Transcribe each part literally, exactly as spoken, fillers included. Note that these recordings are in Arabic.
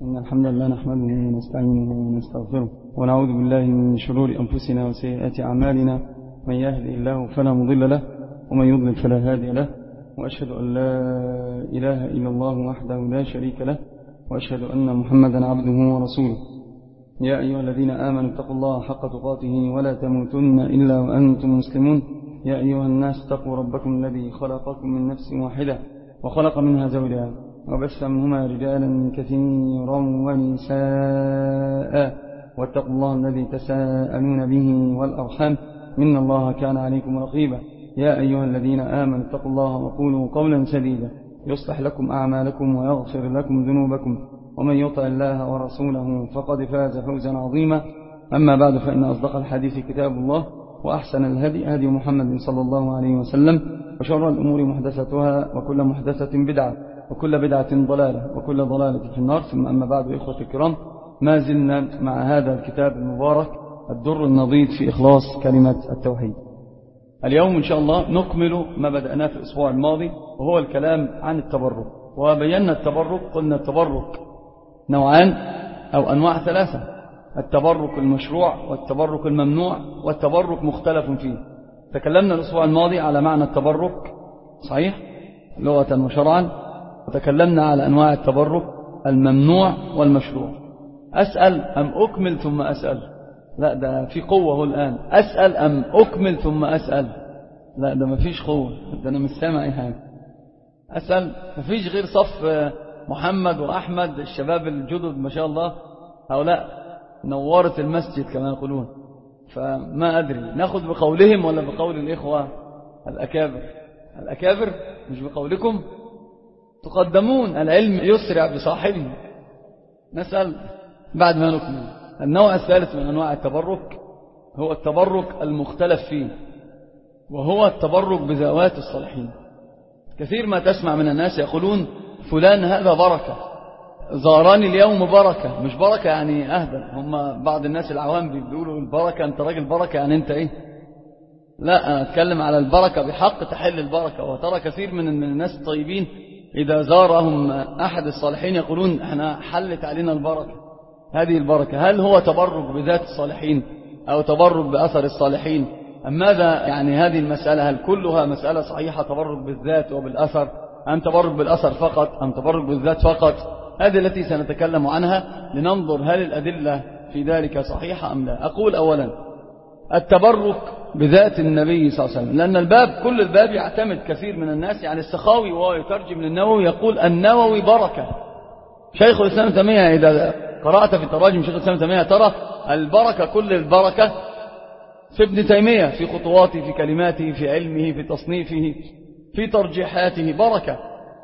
إن الحمد لله نحمده ونستعينه ونستغفره ونعوذ بالله من شرور أنفسنا وسيئات أعمالنا. من يهدي الله فلا مضل له ومن يضلل فلا هادي له، وأشهد أن لا إله إلا الله وحده لا شريك له، وأشهد أن محمدا عبده ورسوله. يا أيها الذين آمنوا اتقوا الله حق تقاته ولا تموتن إلا وأنتم مسلمون. يا أيها الناس اتقوا ربكم الذي خلقكم من نفس واحدة وخلق منها زوجها وبث منهما رجالا كثيرا ونساء، واتقوا الله الذي تساءلون به والأرحام إن الله كان عليكم رقيبا. يا أيها الذين آمنوا اتقوا الله وقولوا قولا سديدا يصلح لكم أعمالكم ويغفر لكم ذنوبكم، ومن يطع الله ورسوله فقد فاز فوزا عظيما. أما بعد، فإن أصدق الحديث كتاب الله، وأحسن الهدي هدي محمد صلى الله عليه وسلم، وشر الأمور محدثتها، وكل محدثة بدعة، وكل بدعة ضلالة، وكل ضلالة في النار. ثم أما بعد، إخوة الكرام، ما زلنا مع هذا الكتاب المبارك الدر النضيد في إخلاص كلمة التوحيد. اليوم إن شاء الله نكمل ما بدأناه في الأسبوع الماضي، وهو الكلام عن التبرك. وبينا التبرك، قلنا التبرك نوعان أو أنواع ثلاثة: التبرك المشروع والتبرك الممنوع والتبرك مختلف فيه. تكلمنا الأسبوع الماضي على معنى التبرك صحيح لغة وشرعا، وتكلمنا على أنواع التبرك الممنوع والمشروع. أسأل أم أكمل ثم أسأل؟ لا، ده في قوة هو الآن. أسأل أم أكمل ثم أسأل؟ لا، ده ما فيش قوة، ده أنا مش سامع أي حاجة. أسأل، ما فيش غير صف محمد وأحمد الشباب الجدد ما شاء الله، هؤلاء نورت المسجد كما يقولون. فما أدري نأخذ بقولهم ولا بقول الإخوة الأكابر؟ الأكابر مش بقولكم. تقدمون، العلم يسرع بصاحبه. نسأل بعد ما نكمل. النوع الثالث من أنواع التبرك هو التبرك المختلف فيه، وهو التبرك بذوات الصالحين. كثير ما تسمع من الناس يقولون فلان هذا بركة، زاراني اليوم بركة. مش بركة يعني أهدى، هم بعض الناس العوام بيقولوا البركة أنت راجل بركة يعني أنت إيه. لا، أنا أتكلم على البركة بحق تحل البركة. وترى كثير من الناس الطيبين إذا زارهم أحد الصالحين يقولون احنا حلت علينا البركة. هذه البركة هل هو تبرك بذات الصالحين أو تبرك بأثر الصالحين؟ أم ماذا يعني هذه المسألة؟ هل كلها مسألة صحيحة، تبرك بالذات وبالأثر، أم تبرك بالأثر فقط، أم تبرك بالذات فقط؟ هذه التي سنتكلم عنها لننظر هل الأدلة في ذلك صحيحة أم لا. أقول أولا التبرك بذات النبي صلى الله عليه وسلم، لأن الباب كل الباب يعتمد كثير من الناس. يعني السخاوي وهو يترجم للنووي يقول النووي بركة. شيخ الإسلام تيمية إذا قرأت في تراجم شيخ الإسلام تيمية ترى البركة كل البركة في ابن تيمية، في خطواته، في كلماته، في علمه، في تصنيفه، في ترجيحاته بركة.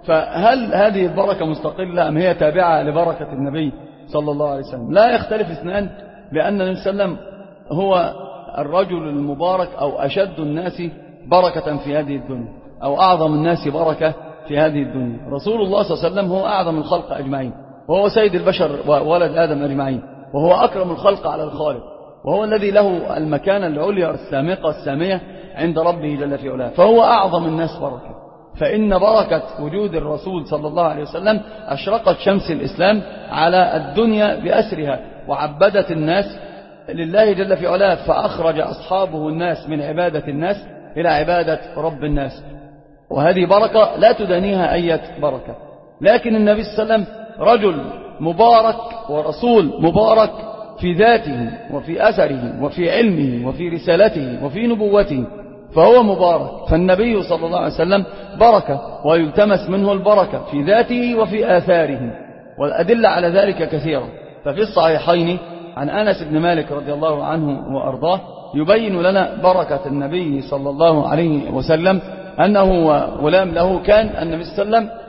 فهل هذه البركة مستقلة أم هي تابعة لبركة النبي صلى الله عليه وسلم؟ لا يختلف اثنان، لأن النبي صلى الله عليه وسلم هو الرجل المبارك أو أشد الناس بركة في هذه الدنيا، أو أعظم الناس بركة في هذه الدنيا. رسول الله صلى الله عليه وسلم هو أعظم الخلق أجمعين، وهو سيد البشر وولد آدم أجمعين، وهو أكرم الخلق على الخالق، وهو الذي له المكانة العليا السامقة السامية عند ربه جل في علاه، فهو أعظم الناس بركة. فإن بركة وجود الرسول صلى الله عليه وسلم أشرقت شمس الإسلام على الدنيا بأسرها، وعبدت الناس لله جل في علاه، فأخرج أصحابه الناس من عبادة الناس إلى عبادة رب الناس. وهذه بركة لا تدانيها أي بركة. لكن النبي صلى الله عليه وسلم رجل مبارك ورسول مبارك في ذاته وفي أثره وفي علمه وفي رسالته وفي نبوته، فهو مبارك. فالنبي صلى الله عليه وسلم بركة، ويلتمس منه البركة في ذاته وفي آثاره، والأدلة على ذلك كثيرة. ففي الصحيحين عن أنس بن مالك رضي الله عنه وأرضاه يبين لنا بركة النبي صلى الله عليه وسلم، أنه غلام له كان النبي صلى الله عليه وسلم،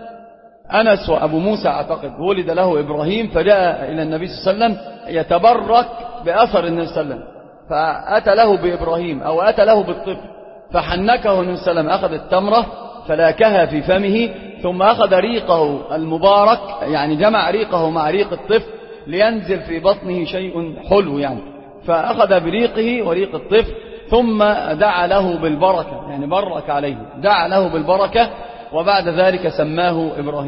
أنس وأبو موسى أعتقد، ولد له إبراهيم، فجاء إلى النبي صلى الله عليه وسلم يتبرك بأثر النبي صلى الله عليه وسلم، فأتى له بإبراهيم أو أتى له بالطفل، فحنكه النبي صلى الله عليه وسلم، أخذ التمرة فلاكها في فمه، ثم أخذ ريقه المبارك، يعني جمع ريقه مع ريق الطفل لينزل في بطنه شيء حلو يعني، فأخذ بريقه وريق الطفل ثم دعا له بالبركة، يعني برك عليه، دعا له بالبركة، وبعد ذلك سماه إبراهيم.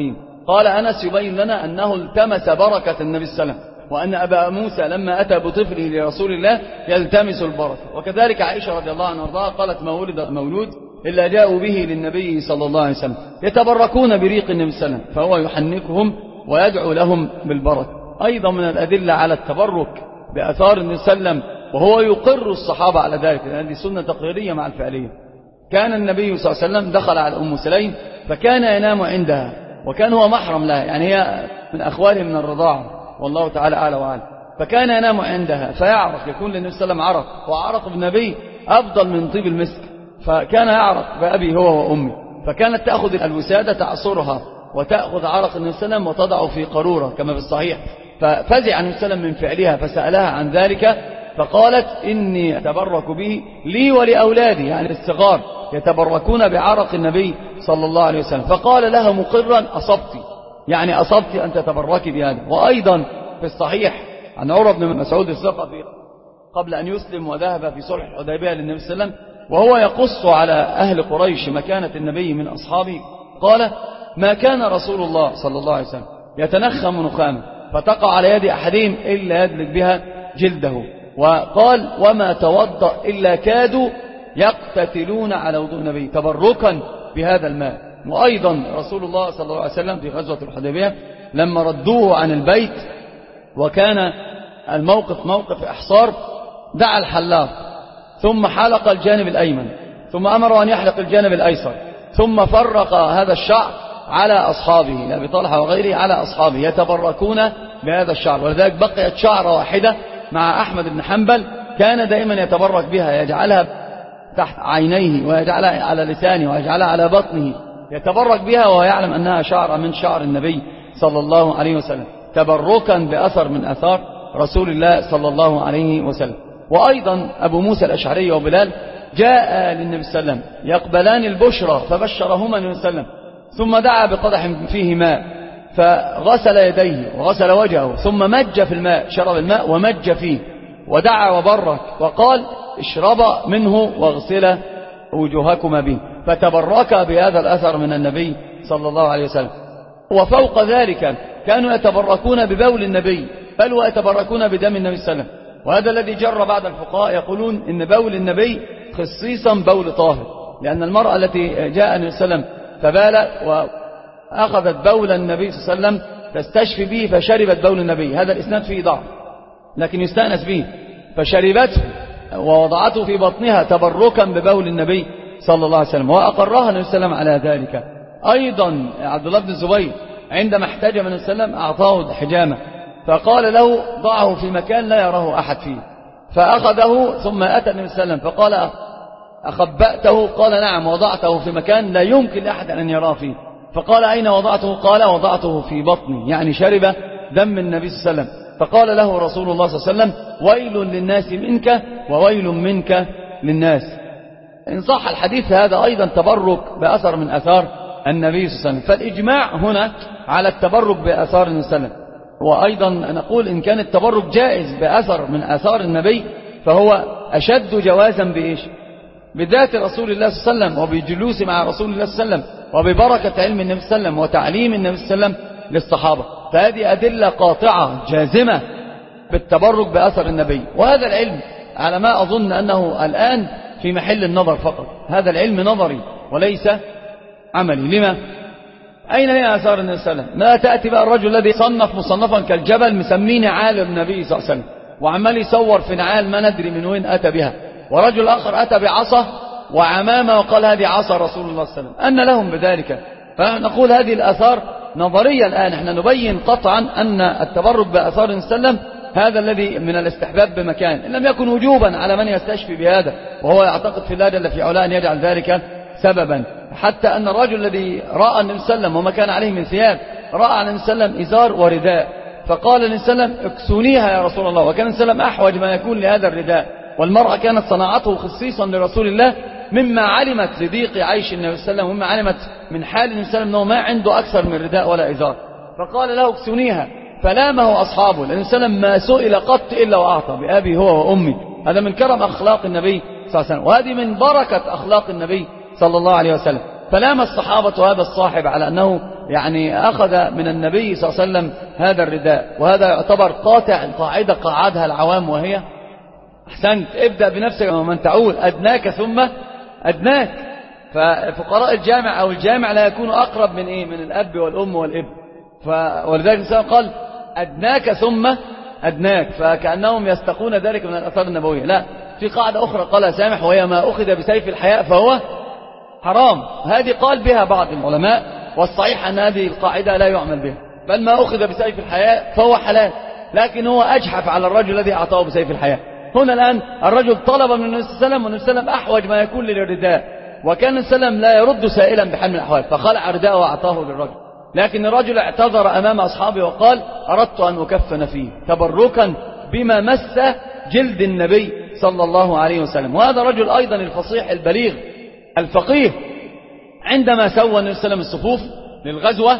قال أنس يبين لنا أنه التمس بركة النبي صلى الله عليه وسلم، وأن أبا موسى لما أتى بطفله لرسول الله يلتمس البركة. وكذلك عائشة رضي الله عنها وارضاها قالت ما ولد مولود إلا جاءوا به للنبي صلى الله عليه وسلم يتبركون بريق النبي صلى الله عليه وسلم، فهو يحنكهم ويدعو لهم بالبركة. أيضا من الأدلة على التبرك بأثار النبي صلى الله عليه وسلم وهو يقر الصحابة على ذلك، لأن هذه سنة تقريرية مع الفعلية. كان النبي صلى الله عليه وسلم دخل على أم سليم فكان ينام عندها، وكان هو محرم لها، يعني هي من أخواله من الرضاعة والله تعالى أعلى وأعلم، فكان ينام عندها فيعرق، يكون للنبي صلى الله عليه وسلم عرق، وعرق النبي أفضل من طيب المسك، فكان يعرق بأبي هو وأمي، فكانت تأخذ الوسادة تعصرها وتأخذ عرق النبي صلى الله عليه وسلم وتضعه في قارورة كما في الصحيح. ففزع النبي صلى الله عليه وسلم من فعلها فسألها عن ذلك، فقالت إني أتبرك به لي ولأولادي، يعني الصغار يتبركون بعرق النبي صلى الله عليه وسلم. فقال لها مقرا أصبت، يعني أصبت أن تتبركي بهذا. وأيضا في الصحيح عن عروة بن مسعود الثقفي قبل أن يسلم وذهب في صلح الحديبية للنبي صلى الله عليه وسلم وهو يقص على أهل قريش مكانة النبي من أصحابه، قال ما كان رسول الله صلى الله عليه وسلم يتنخم نخامة فتقع على يد أحدهم إلا يدلك بها جلده، وقال وما توضأ إلا كادوا يقتتلون على وضوء النبي تبركا بهذا الماء. وأيضا رسول الله صلى الله عليه وسلم في غزوة الحديبية لما ردوه عن البيت وكان الموقف موقف إحصار، دعا الحلاق ثم حلق الجانب الأيمن ثم أمره أن يحلق الجانب الأيسر، ثم فرق هذا الشعر على أصحابه لأبي طلحة وغيره على أصحابه يتبركون بهذا الشعر. ولذلك بقيت شعرة واحدة مع أحمد بن حنبل كان دائما يتبرك بها، يجعلها تحت عينيه ويجعلها على لسانه ويجعلها على بطنه، يتبرك بها وهو يعلم أنها شعر من شعر النبي صلى الله عليه وسلم، تبركا بأثر من أثار رسول الله صلى الله عليه وسلم. وأيضا أبو موسى الأشعري وبلال جاء للنبي صلى الله عليه وسلم يقبلان البشرى فبشرهما النبي صلى الله عليه وسلم، ثم دعا بقدح فيه ماء فغسل يديه وغسل وجهه ثم مج في الماء، شرب الماء ومج فيه ودعا وبرك وقال اشربا منه واغسلا وجوهكما به، فتبرك بهذا الأثر من النبي صلى الله عليه وسلم. وفوق ذلك كانوا يتبركون ببول النبي بل ويتبركون بدم النبي صلى الله عليه وسلم، وهذا الذي جر بعض الفقهاء يقولون إن بول النبي خصيصا بول طاهر، لأن المرأة التي جاء النبي صلى الله عليه وسلم فبالت وأخذت بول النبي صلى الله عليه وسلم تستشفي به فشربت بول النبي، هذا الإسناد فيه ضعف لكن يستأنس به، فشربته ووضعته في بطنها تبركا ببول النبي صلى الله عليه وسلم، وأقرها النبي صلى الله عليه وسلم على ذلك. أيضا عبد الله بن الزبير عندما احتاج من النبي صلى الله عليه وسلم أعطاه حجامة فقال له ضعه في مكان لا يراه أحد فيه، فأخذه ثم أتى النبي صلى الله عليه وسلم فقال أخبأته؟ قال نعم، وضعته في مكان لا يمكن لأحد أن يراه فيه. فقال أين وضعته؟ قال وضعته في بطني، يعني شرب دم النبي صلى الله عليه وسلم. فقال له رسول الله صلى الله عليه وسلم ويل للناس منك وويل منك للناس. إن صح الحديث هذا أيضا تبرك بأثر من أثار النبي صلى الله عليه وسلم، فالإجماع هنا على التبرك بأثار النبي صلى الله عليه وسلم. وأيضا نقول إن كان التبرك جائز بأثر من أثار النبي فهو أشد جوازا بإيش؟ بذات رسول الله صلى الله عليه وسلم وبجلوس مع رسول الله صلى الله عليه وسلم وببركة علم النبي صلى الله عليه وسلم وتعليم النبي صلى الله عليه وسلم للصحابة، فهذه أدلة قاطعة جازمة بالتبرك بأثر النبي. وهذا العلم على ما أظن أنه الآن في محل النظر فقط، هذا العلم نظري وليس عملي. لما؟ أين هي آثار النبي صلى الله عليه وسلم؟ ما تأتي بقى الرجل الذي صنف مصنفا كالجبل مسميني عالم النبي صلى الله عليه وسلم وعمال يصور في نعال ما ندري من وين أتى بها، ورجل آخر أتى بعصا وعمامة وقال هذه عصا رسول الله صلى الله عليه وسلم، أن لهم بذلك؟ فنقول هذه الآثار نظرية. الآن احنا نبين قطعا أن التبرك بآثار النبي صلى الله عليه وسلم هذا الذي من الاستحباب بمكان، إن لم يكن وجوبا على من يستشفي بهذا، وهو يعتقد في الله جل في علاه أن يجعل ذلك سببا. حتى أن الرجل الذي رأى النبي صلى الله عليه وسلم وما كان عليه من ثياب رأى النبي صلى الله عليه وسلم إزار ورداء، فقال النبي صلى الله عليه وسلم اكسونيها يا رسول الله، وكان النبي صلى الله عليه وسلم أحوج ما يكون لهذا الرداء، والمرأة كانت صناعته خصيصا لرسول الله مما علمت لضيق عيش النبي صلى الله عليه وسلم ومما علمت من حال النبي صلى الله عليه وسلم أنه ما عنده أكثر من رداء ولا إزار، فقال له اكسونيها، فلامه أصحابه لأن صلى الله عليه وسلم ما سئل قط إلا وأعطى بأبي هو وأمي. هذا من كرم أخلاق النبي صلى الله عليه وسلم، وهذه من بركة أخلاق النبي صلى الله عليه وسلم. فلام الصحابة هذا الصاحب على أنه يعني أخذ من النبي صلى الله عليه وسلم هذا الرداء، وهذا يعتبر قاطع القاعدة قاعدها العوام، وهي أحسنت ابدأ بنفسك ومن تعول أدناك ثم أدناك. ففقراء الجامع أو الجامع لا يكون أقرب من إيه؟ من الأب والأم والابن. ولذلك الإنسان قال أدناك ثم أدناك، فكأنهم يستقون ذلك من الأثار النبوية. لا، في قاعدة أخرى قالها سامح، وهي ما أخذ بسيف الحياء فهو حرام. هذه قال بها بعض العلماء، والصحيح أن هذه القاعدة لا يعمل بها، بل ما أخذ بسيف الحياء فهو حلال، لكن هو أجحف على الرجل الذي أعطاه بسيف الحياء. هنا الآن الرجل طلب من النبي صلى الله عليه وسلم، والنبي صلى الله عليه وسلم أحوج ما يكون للرداء، وكان النبي صلى الله عليه وسلم لا يرد سائلا بحال من الأحوال، فخلع رداءه وأعطاه للرجل. لكن الرجل اعتذر أمام أصحابه وقال أردت أن أكفن فيه تبركا بما مس جلد النبي صلى الله عليه وسلم. وهذا رجل أيضا الفصيح البليغ الفقيه، عندما سوى النبي صلى الله عليه وسلم الصفوف للغزوة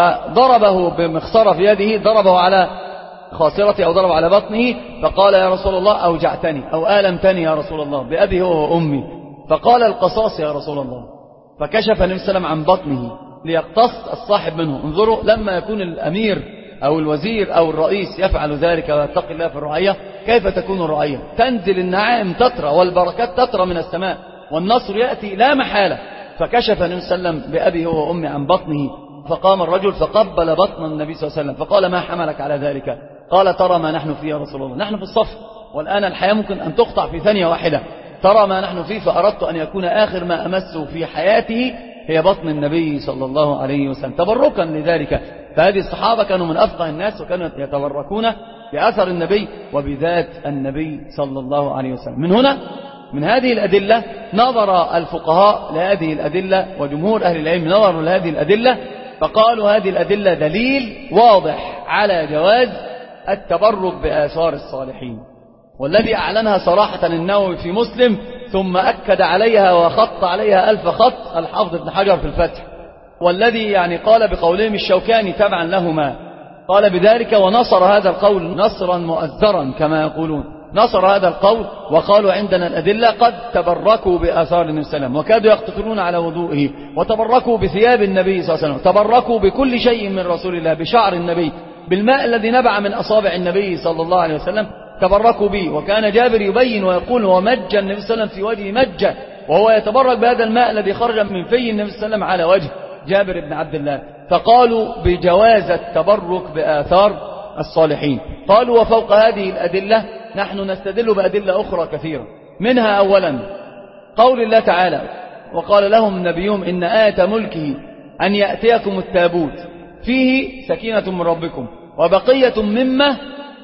وضربه بمخصرة في يده، ضربه على خاصرته أو ضربه على بطنه، فقال يا رسول الله أوجعتني أو آلمتني يا رسول الله بأبي هو وأمي، فقال القصاص يا رسول الله، فكشف النبي صلى الله عليه وسلم عن بطنه ليقتص الصاحب منه. انظروا لما يكون الأمير أو الوزير أو الرئيس يفعل ذلك ويتقي الله في الرعية، كيف تكون الرعية؟ تنزل النعائم تترى والبركات تترى من السماء والنصر يأتي لا محالة. فكشف النبي صلى الله عليه وسلم بأبي هو وأمي عن بطنه، فقام الرجل فقبل بطن النبي صلى الله عليه وسلم فقال ما حملك على ذلك؟ قال ترى ما نحن فيه يا رسول الله، نحن في الصف والآن الحياة ممكن أن تقطع في ثانية واحدة، ترى ما نحن فيه، فأردت أن يكون آخر ما أمسه في حياته هي بطن النبي صلى الله عليه وسلم تبركا لذلك. فهذه الصحابة كانوا من أفقه الناس، وكانوا يتبركون بأثر النبي وبذات النبي صلى الله عليه وسلم. من هنا من هذه الأدلة نظر الفقهاء لهذه الأدلة، وجمهور أهل العلم نظروا لهذه الأدلة، فقالوا هذه الأدلة دليل واضح على جواز التبرك بآثار الصالحين، والذي أعلنها صراحة النووي في مسلم، ثم أكد عليها وخط عليها ألف خط الحافظ ابن حجر في الفتح، والذي يعني قال بقولهم الشوكاني تبعا لهما، قال بذلك ونصر هذا القول نصرا مؤزرا كما يقولون، نصر هذا القول وقالوا عندنا الأدلة، قد تبركوا بآثار النبي صلى الله عليه وسلم وكادوا يقتتلون على وضوئه، وتبركوا بثياب النبي صلى الله عليه وسلم، تبركوا بكل شيء من رسول الله، بشعر النبي، بالماء الذي نبع من أصابع النبي صلى الله عليه وسلم تبركوا به. وكان جابر يبين ويقول ومج النبي صلى الله عليه وسلم في وجهه مجة، وهو يتبرك بهذا الماء الذي خرج من في النبي صلى الله عليه وسلم على وجه جابر بن عبد الله. فقالوا بجواز التبرك بآثار الصالحين. قالوا وفوق هذه الأدلة نحن نستدل بأدلة أخرى كثيرة، منها أولا قول الله تعالى وقال لهم نبيهم إن آية ملكه أن يأتيكم التابوت فيه سكينة من ربكم وبقية مما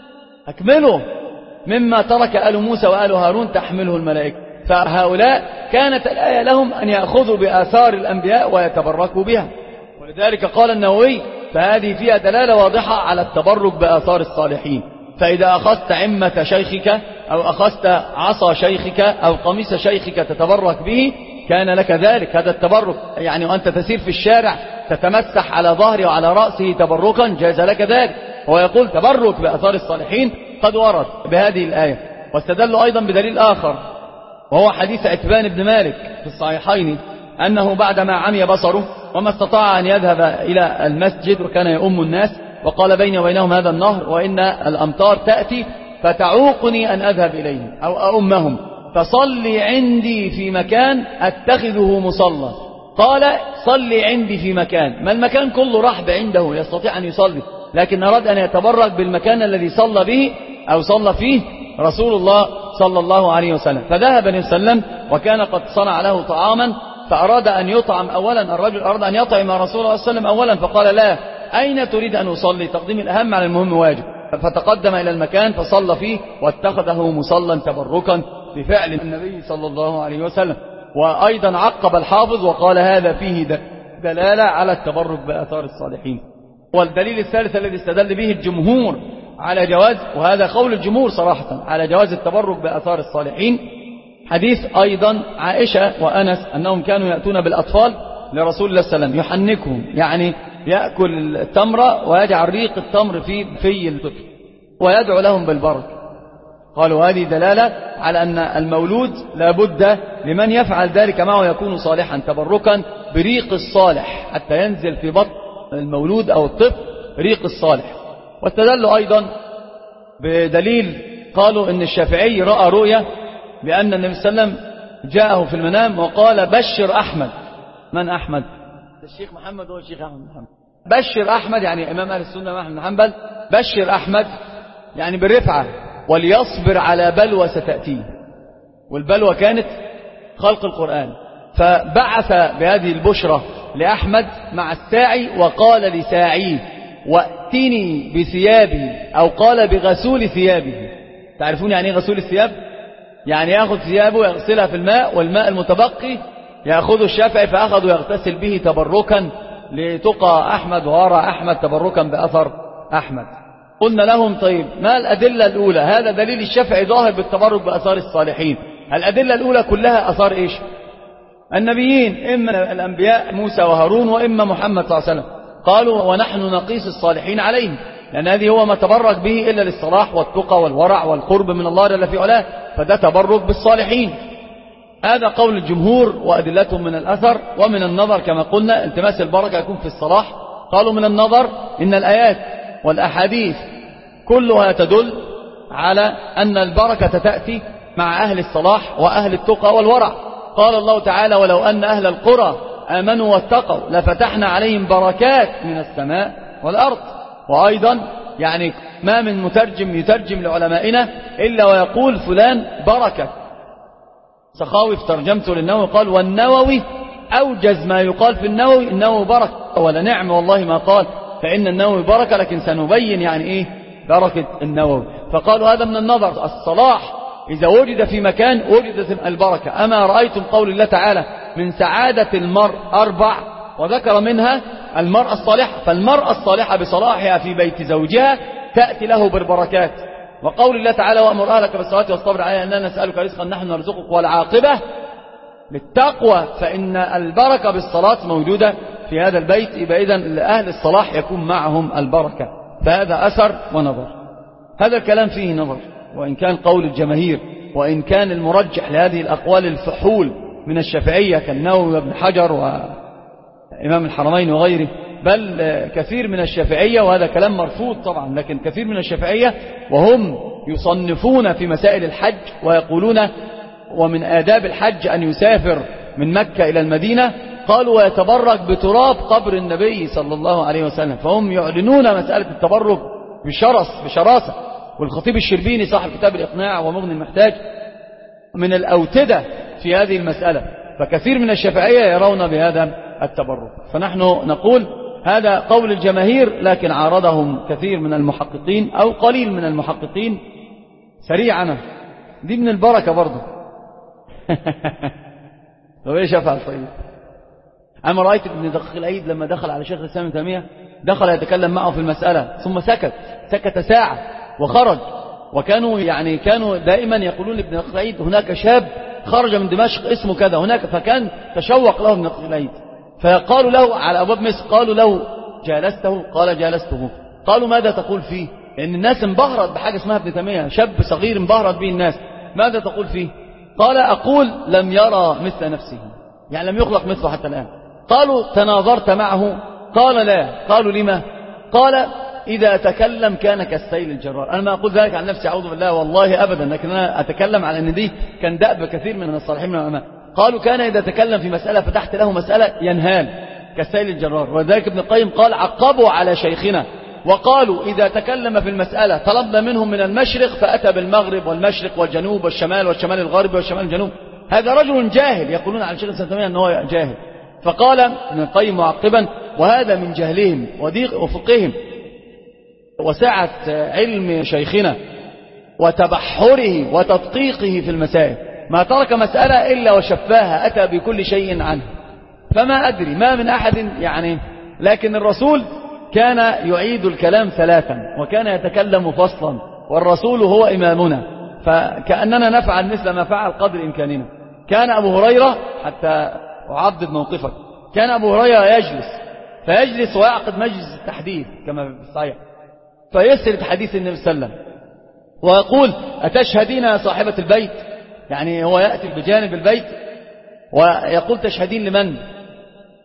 أكمله مما ترك آل موسى وآل هارون تحمله الملائكة. فهؤلاء كانت الآية لهم أن يأخذوا بآثار الأنبياء ويتبركوا بها، ولذلك قال النووي فهذه فيها دلالة واضحة على التبرك بآثار الصالحين. فإذا أخذت عمة شيخك أو أخذت عصا شيخك أو قميص شيخك تتبرك به كان لك ذلك، هذا التبرك، يعني وأنت تسير في الشارع تتمسح على ظهره وعلى رأسه تبركا جاز لك ذلك. هو يقول تبرك بآثار الصالحين قد ورد بهذه الآية. واستدلوا أيضا بدليل آخر وهو حديث عتبان بن مالك في الصحيحين أنه بعدما عمي بصره وما استطاع أن يذهب إلى المسجد وكان يؤم الناس، وقال بيني وبينهم هذا النهر وإن الأمطار تأتي فتعوقني أن أذهب إليهم أو أؤمهم، فصلي عندي في مكان أتخذه مصلى. قال صلي عندي في مكان، ما المكان كله رحب عنده يستطيع أن يصلي، لكن أراد أن يتبرك بالمكان الذي صلى به أو صلى فيه رسول الله صلى الله عليه وسلم. فذهب النبي صلى الله عليه وسلم وكان قد صنع له طعاما، فأراد أن يطعم أولا، الرجل أراد أن يطعم رسول الله صلى الله عليه وسلم أولا، فقال لا، أين تريد أن أصلي؟ تقديم الأهم على المهم واجب. فتقدم إلى المكان فصلى فيه واتخذه مصلى تبركا بفعل النبي صلى الله عليه وسلم. وأيضا عقب الحافظ وقال هذا فيه دلالة على التبرك بآثار الصالحين. والدليل الثالث الذي استدل به الجمهور على جواز، وهذا قول الجمهور صراحة على جواز التبرك بآثار الصالحين، حديث أيضا عائشة وأنس أنهم كانوا يأتون بالأطفال لرسول الله صلى الله عليه وسلم يحنكهم، يعني يأكل التمر ويجعل ريق التمر في في الطفل ويدعو لهم بالبركة. قالوا هذه دلالة على أن المولود لابد لمن يفعل ذلك معه يكون صالحا، تبركا بريق الصالح حتى ينزل في بطن المولود أو الطفل ريق الصالح. واستدلوا أيضا بدليل قالوا إن الشافعي رأى رؤيا بأن النبي صلى الله عليه وسلم جاءه في المنام وقال بشر أحمد. من أحمد؟ الشيخ محمد هو الشيخ أحمد محمد. بشر أحمد يعني إمام أهل السنة أحمد بن حنبل، بشر أحمد يعني بالرفعة، وليصبر على بلوى ستأتيه. والبلوى كانت خلق القرآن. فبعث بهذه البشرة لأحمد مع الساعي وقال لساعيه وأتني بثيابي، أو قال بغسول ثيابه. تعرفون يعني ايه غسول الثياب؟ يعني يأخذ ثيابه ويغسلها في الماء، والماء المتبقي يأخذ الشافعي فأخذ يغتسل به تبركا لتقى أحمد وورى أحمد، تبركا بأثر أحمد. قلنا لهم طيب ما الأدلة الأولى؟ هذا دليل الشافعي ظاهر بالتبرك بأثار الصالحين. الأدلة الأولى كلها أثار إيش؟ النبيين، إما الأنبياء موسى وهارون، وإما محمد صلى الله عليه وسلم. قالوا ونحن نقيس الصالحين عليهم، لأن هذه هو ما تبرك به إلا للصلاح والتقى والورع والقرب من الله جل في علاه، فده تبرك بالصالحين. هذا قول الجمهور وأدلتهم من الأثر. ومن النظر كما قلنا التماس البركة يكون في الصلاح. قالوا من النظر إن الآيات والأحاديث كلها تدل على أن البركة تأتي مع أهل الصلاح وأهل التقى والورع. قال الله تعالى ولو أن أهل القرى آمنوا واتقوا لفتحنا عليهم بركات من السماء والأرض. وأيضا يعني ما من مترجم يترجم لعلمائنا إلا ويقول فلان بركة. سخاوي في ترجمته للنووي قال والنووي أوجز ما يقال في النووي النووي بركة، ولا نعم والله ما قال، فإن النووي بركة، لكن سنبين يعني إيه بركة النووي. فقالوا هذا من النظر. الصلاح إذا وجد في مكان وجدت البركة. أما رأيتم قول الله تعالى من سعادة المرء أربع، وذكر منها المرأة الصالحة، فالمرأة الصالحة بصلاحها في بيت زوجها تأتي له بالبركات. وقول الله تعالى وأمر أهلك بالصلاة والصبر عليها أننا نسألك رزقا نحن نرزقك والعاقبة للتقوى، فإن البركة بالصلاة موجودة في هذا البيت. يبقى إذن أهل الصلاح يكون معهم البركة. فهذا أثر ونظر. هذا الكلام فيه نظر، وإن كان قول الجماهير، وإن كان المرجح لهذه الأقوال الفحول من الشافعية كالنووي وابن حجر وإمام الحرمين وغيره، بل كثير من الشافعية، وهذا كلام مرفوض طبعا، لكن كثير من الشافعية وهم يصنفون في مسائل الحج ويقولون ومن آداب الحج أن يسافر من مكة إلى المدينة، قالوا ويتبرك بتراب قبر النبي صلى الله عليه وسلم. فهم يعلنون مسألة التبرك بشرس بشراسة. والخطيب الشربيني صاحب كتاب الإقناع ومغني المحتاج من الأوتدة في هذه المسألة. فكثير من الشافعية يرون بهذا التبرك. فنحن نقول هذا قول الجماهير، لكن عارضهم كثير من المحققين أو قليل من المحققين. سريعا دي من البركة برضه. طب ايش افعل طيب؟ اما رأيت ابن دقيق العيد لما دخل على شيخ الإسلام ابن تيمية دخل يتكلم معه في المسألة ثم سكت سكت ساعة وخرج. وكانوا يعني كانوا دائما يقولون لابن دقيق العيد هناك شاب خرج من دمشق اسمه كذا هناك، فكان تشوق له ابن دقيق العيد. فقالوا له على أبواب مصر، قالوا له جالسته؟ قال جالسته. قالوا ماذا تقول فيه؟ لأن الناس انبهرت بحاجة اسمها ابن تيمية، شاب صغير انبهرت به الناس. ماذا تقول فيه؟ قال أقول لم يرى مثل نفسه، يعني لم يخلق مثله حتى الآن. قالوا تناظرت معه؟ قال لا. قالوا لما؟ قال إذا تكلم كان كالسيل الجرار. أنا ما أقول ذلك عن نفسي أعوذ بالله والله أبدا، لكن أنا أتكلم على أن دي كان دأب كثير من الصالحين من العلماء. قالوا كان إذا تكلم في مسألة فتحت له مسألة ينهال كالسيل الجرار. وذلك ابن القيم قال عقبوا على شيخنا وقالوا إذا تكلم في المسألة طلبنا منهم من المشرق فأتى بالمغرب والمشرق والجنوب والشمال والشمال الغربي والشمال الجنوب. هذا رجل جاهل، يقولون عن شيخ الإسلام ابن تيمية أنه جاهل. فقال ابن القيم معقبا وهذا من جهلهم وضيق أفقهم وسعة علم شيخنا وتبحره وتدقيقه في المسائل، ما ترك مسألة إلا وشفاها، أتى بكل شيء عنه. فما أدري ما من أحد يعني، لكن الرسول كان يعيد الكلام ثلاثا وكان يتكلم فصلا، والرسول هو إمامنا، فكأننا نفعل مثل ما فعل قدر إمكاننا. كان أبو هريرة، حتى أعضد موقفك، كان أبو هريرة يجلس فيجلس ويعقد مجلس التحديث كما في الصحيح، فيسرد حديث النبي صلى الله عليه وسلم ويقول أتشهدين يا صاحبة البيت؟ يعني هو يأتي بجانب البيت ويقول تشهدين لمن؟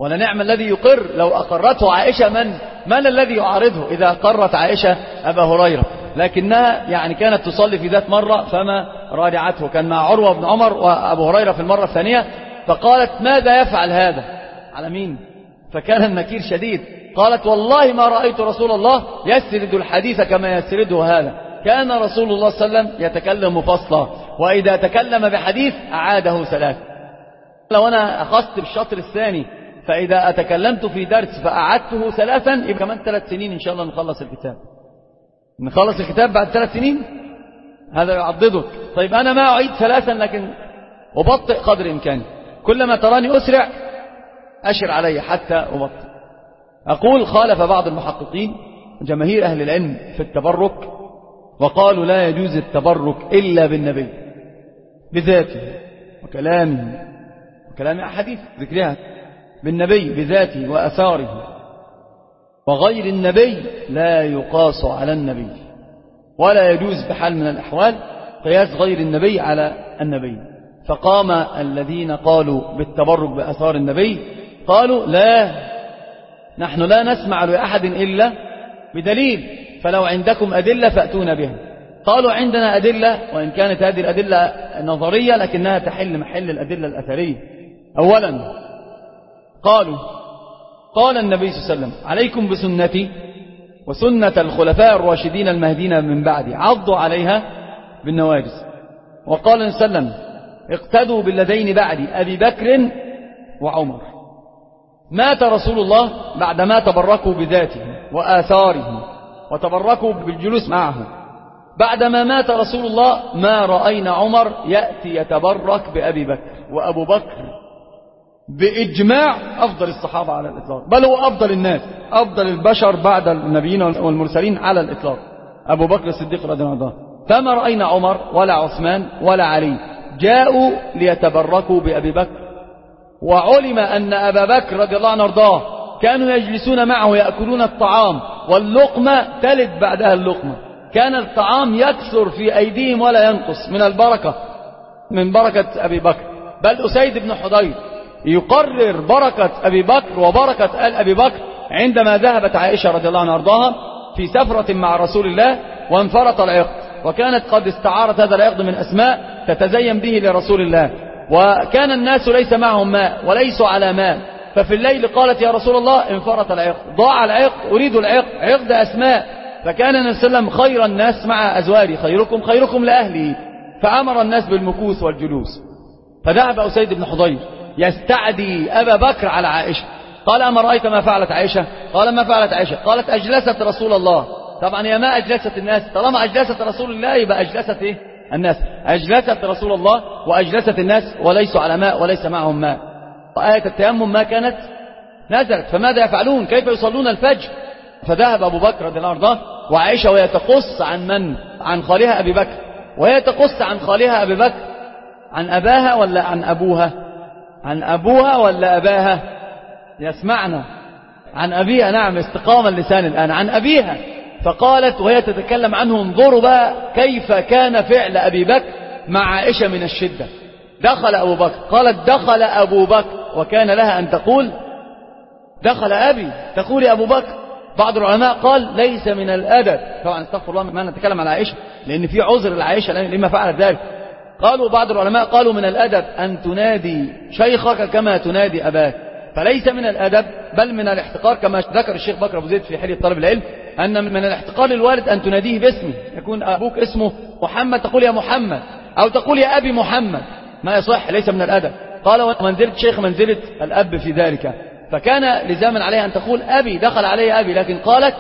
ولنعم الذي يقر لو أقرته عائشة، من من الذي يعارضه إذا قرت عائشة أبا هريرة؟ لكنها يعني كانت تصلي في ذات مرة فما راجعته، كان مع عروة بن عمر وأبو هريرة في المرة الثانية، فقالت ماذا يفعل هذا على مين؟ فكان النكير شديد. قالت والله ما رأيت رسول الله يسرد الحديث كما يسرده هذا، كان رسول الله صلى الله عليه وسلم يتكلم فصلا، وإذا تكلم بحديث أعاده ثلاث. لو أنا أخذت بالشطر الثاني فإذا أتكلمت في درس فأعدته ثلاثا يبقى كمان ثلاث سنين إن شاء الله نخلص الكتاب. نخلص الكتاب بعد ثلاث سنين، هذا يعضدك. طيب أنا ما أعيد ثلاثا لكن أبطئ قدر إمكاني، كلما تراني أسرع أشر علي حتى أبطئ. أقول خالف بعض المحققين جماهير أهل العلم في التبرك، وقالوا لا يجوز التبرك إلا بالنبي بذاته وكلامه وكلام أحاديث ذكرها، بالنبي بذاته وأثاره، وغير النبي لا يقاس على النبي، ولا يجوز بحال من الأحوال قياس غير النبي على النبي. فقام الذين قالوا بالتبرك بأثار النبي قالوا لا، نحن لا نسمع لأحد إلا بدليل، فلو عندكم أدلة فأتونا بها. قالوا عندنا أدلة، وإن كانت هذه الأدلة نظرية لكنها تحل محل الأدلة الأثرية. أولا قالوا قال النبي صلى الله عليه وسلم عليكم بسنتي وسنة الخلفاء الراشدين المهديين من بعدي عضوا عليها بالنواجذ. وقال النبي صلى الله عليه وسلم اقتدوا بالذين بعدي أبي بكر وعمر. مات رسول الله بعدما تبركوا بذاته وآثاره وتبركوا بالجلوس معه. بعدما مات رسول الله ما رأينا عمر يأتي يتبرك بأبي بكر، وأبو بكر بإجماع أفضل الصحابة على الإطلاق، بل هو أفضل الناس، أفضل البشر بعد النبيين والمرسلين على الإطلاق، أبو بكر الصديق رضي الله عنه. فما رأينا عمر ولا عثمان ولا علي جاءوا ليتبركوا بأبي بكر، وعلم أن أبا بكر رضي الله عنه وارضاه كانوا يجلسون معه يأكلون الطعام واللقمة تلد بعدها اللقمة، كان الطعام يكثر في أيديهم ولا ينقص من البركة، من بركة أبي بكر. بل أسيد بن حضير يقرر بركة أبي بكر وبركة آل أبي بكر عندما ذهبت عائشة رضي الله عنها وارضاها في سفرة مع رسول الله وانفرط العقد، وكانت قد استعارت هذا العقد من أسماء تتزين به لرسول الله، وكان الناس ليس معهم ماء وليسوا على ماء، ففي الليل قالت يا رسول الله انفرط العقد، ضاع العقد، أريد العقد، عقد أسماء. فكان النبي صلى الله عليه وسلم خير الناس مع أزواجه، خيركم خيركم لأهله، فأمر الناس بالمكوث والجلوس. فذهب أسيد بن حضير يستعدي أبا بكر على عائشة، قال أما رأيت ما فعلت عائشة؟ قال ما فعلت عائشة؟ قالت أجلست رسول الله. طبعا يا ما أجلست الناس، طالما أجلست رسول الله يبقى أجلست إيه؟ الناس. أجلست رسول الله وأجلست الناس وليسوا على ماء وليس معهم ماء. وآية التيمم ما كانت نزلت، فماذا يفعلون؟ كيف يصلون الفجر؟ فذهب أبو بكر رضي الله عنه وعائشة وهي تقص عن من؟ عن خالها أبي بكر، وهي تقص عن خالها أبي بكر عن أباها ولا عن أبوها؟ عن أبوها ولا أباها؟ يسمعنا عن أبيها، نعم، استقام اللسان الآن، عن أبيها. فقالت وهي تتكلم عنه انظروا بقى كيف كان فعل أبي بكر مع عائشة من الشدة. دخل أبو بكر، قالت دخل أبو بكر، وكان لها أن تقول دخل أبي، تقول أبو بكر. بعض العلماء قال ليس من الأدب، طبعا استغفر الله ما نتكلم على عائشة لأن في عذر لعائشة لما فعلت ذلك. قالوا بعض العلماء قالوا من الأدب أن تنادي شيخك كما تنادي أباك، فليس من الأدب بل من الاحتقار، كما ذكر الشيخ بكر أبو زيد في حلية طالب العلم أن من الاحتقار للوالد أن تناديه باسمه، يكون أبوك اسمه محمد تقول يا محمد، أو تقول يا أبي محمد، ما يصح، ليس من الأدب. قال ومنزلة شيخ منزلة الأب في ذلك، فكان لزاما عليها أن تقول أبي، دخل علي أبي، لكن قالت،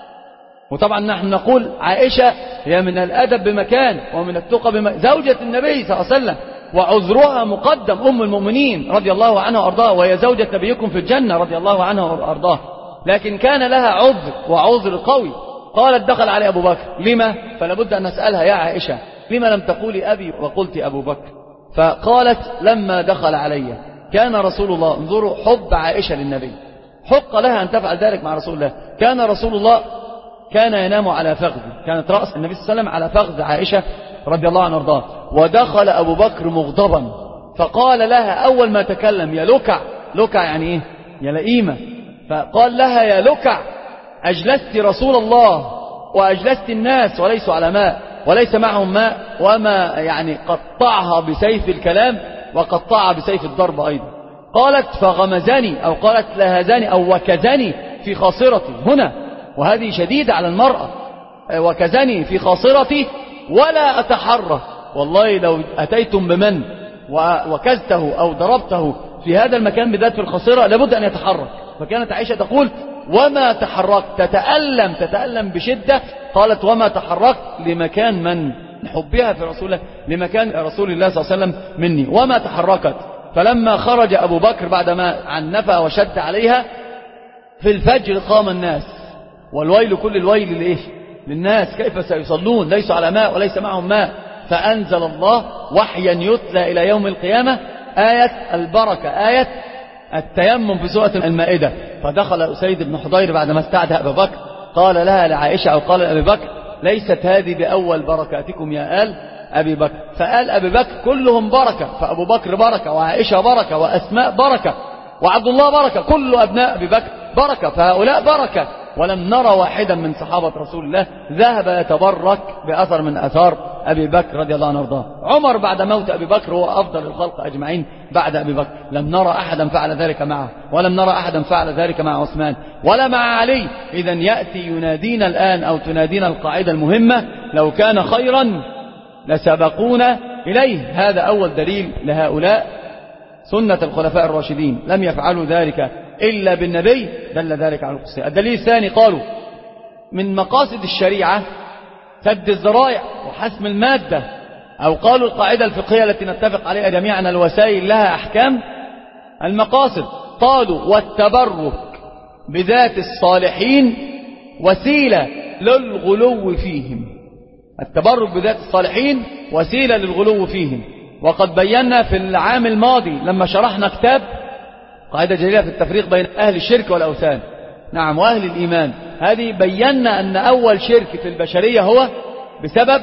وطبعا نحن نقول عائشة هي من الأدب بمكان ومن التقى بمكان، زوجة النبي صلى الله عليه وسلم، وعذرها مقدم، أم المؤمنين رضي الله عنها وأرضاها، وهي زوجة نبيكم في الجنة رضي الله عنها وأرضاها، لكن كان لها عذر وعذر قوي. قالت دخل علي أبو بكر، لما؟ فلابد أن نسألها يا عائشة لما لم تقولي أبي وقلت أبو بكر؟ فقالت لما دخل علي كان رسول الله، انظروا حب عائشة للنبي، حق لها أن تفعل ذلك مع رسول الله، كان رسول الله كان ينام على فخذه، كانت رأس النبي صلى الله عليه وسلم على فخذ عائشة رضي الله عنها وارضاها، ودخل أبو بكر مغضبا، فقال لها أول ما تكلم يا لكع، لكع يعني إيه؟ يا لئيمة. فقال لها يا لكع أجلست رسول الله وأجلست الناس وليسوا على ماء وليس معهم ماء، وما يعني قطعها بسيف الكلام وقطعها بسيف الضرب أيضا. قالت فغمزني أو قالت لهزني أو وكزني في خاصرتي هنا، وهذه شديدة على المرأة، وكزني في خاصرتي ولا أتحرك. والله لو أتيتم بمن وكزته أو ضربته في هذا المكان بالذات في الخاصرة لابد أن يتحرك. فكانت عائشة تقول وما تحركت، تتألم تتألم بشدة. قالت وما تحركت لمكان من حبها في رسول الله، لمكان رسول الله صلى الله عليه وسلم مني، وما تحركت. فلما خرج أبو بكر بعدما عنفها وشد عليها في الفجر قام الناس، والويل كل الويل لإيش؟ للناس، كيف سيصلون ليسوا على ماء وليس معهم ماء. فأنزل الله وحيا يتلى إلى يوم القيامة آية البركة، آية التيمم في سورة المائدة. فدخل أسيد بن حضير بعدما استعدى أبا بكر قال لها لعائشة أو قال لأبي بكر ليست هذه بأول بركاتكم يا آل أبي بكر. فآل أبي بكر كلهم بركة، فأبو بكر بركة وعائشة بركة وأسماء بركة وعبد الله بركة، كل أبناء أبي بكر بركة، فهؤلاء بركة. ولم نرى واحدا من صحابة رسول الله ذهب يتبرك بأثر من أثار أبي بكر رضي الله عنه وارضاه. عمر بعد موت أبي بكر هو أفضل الخلق أجمعين بعد أبي بكر، لم نرى أحدا فعل ذلك معه، ولم نرى أحدا فعل ذلك مع عثمان ولا مع علي. إذا يأتي ينادينا الآن أو تنادينا القاعدة المهمة لو كان خيرا لسبقونا إليه. هذا أول دليل لهؤلاء سنة الخلفاء الراشدين، لم يفعلوا ذلك إلا بالنبي، دل ذلك على القصة. الدليل الثاني قالوا من مقاصد الشريعة سد الذرائع وحسم المادة، أو قالوا القاعدة الفقهية التي نتفق عليها جميعا الوسائل لها أحكام المقاصد. قالوا والتبرك بذات الصالحين وسيلة للغلو فيهم، التبرك بذات الصالحين وسيلة للغلو فيهم. وقد بينا في العام الماضي لما شرحنا كتاب قاعدة جليلة في التفريق بين أهل الشرك والأوثان، نعم، وأهل الإيمان، هذه بينا أن أول شرك في البشرية هو بسبب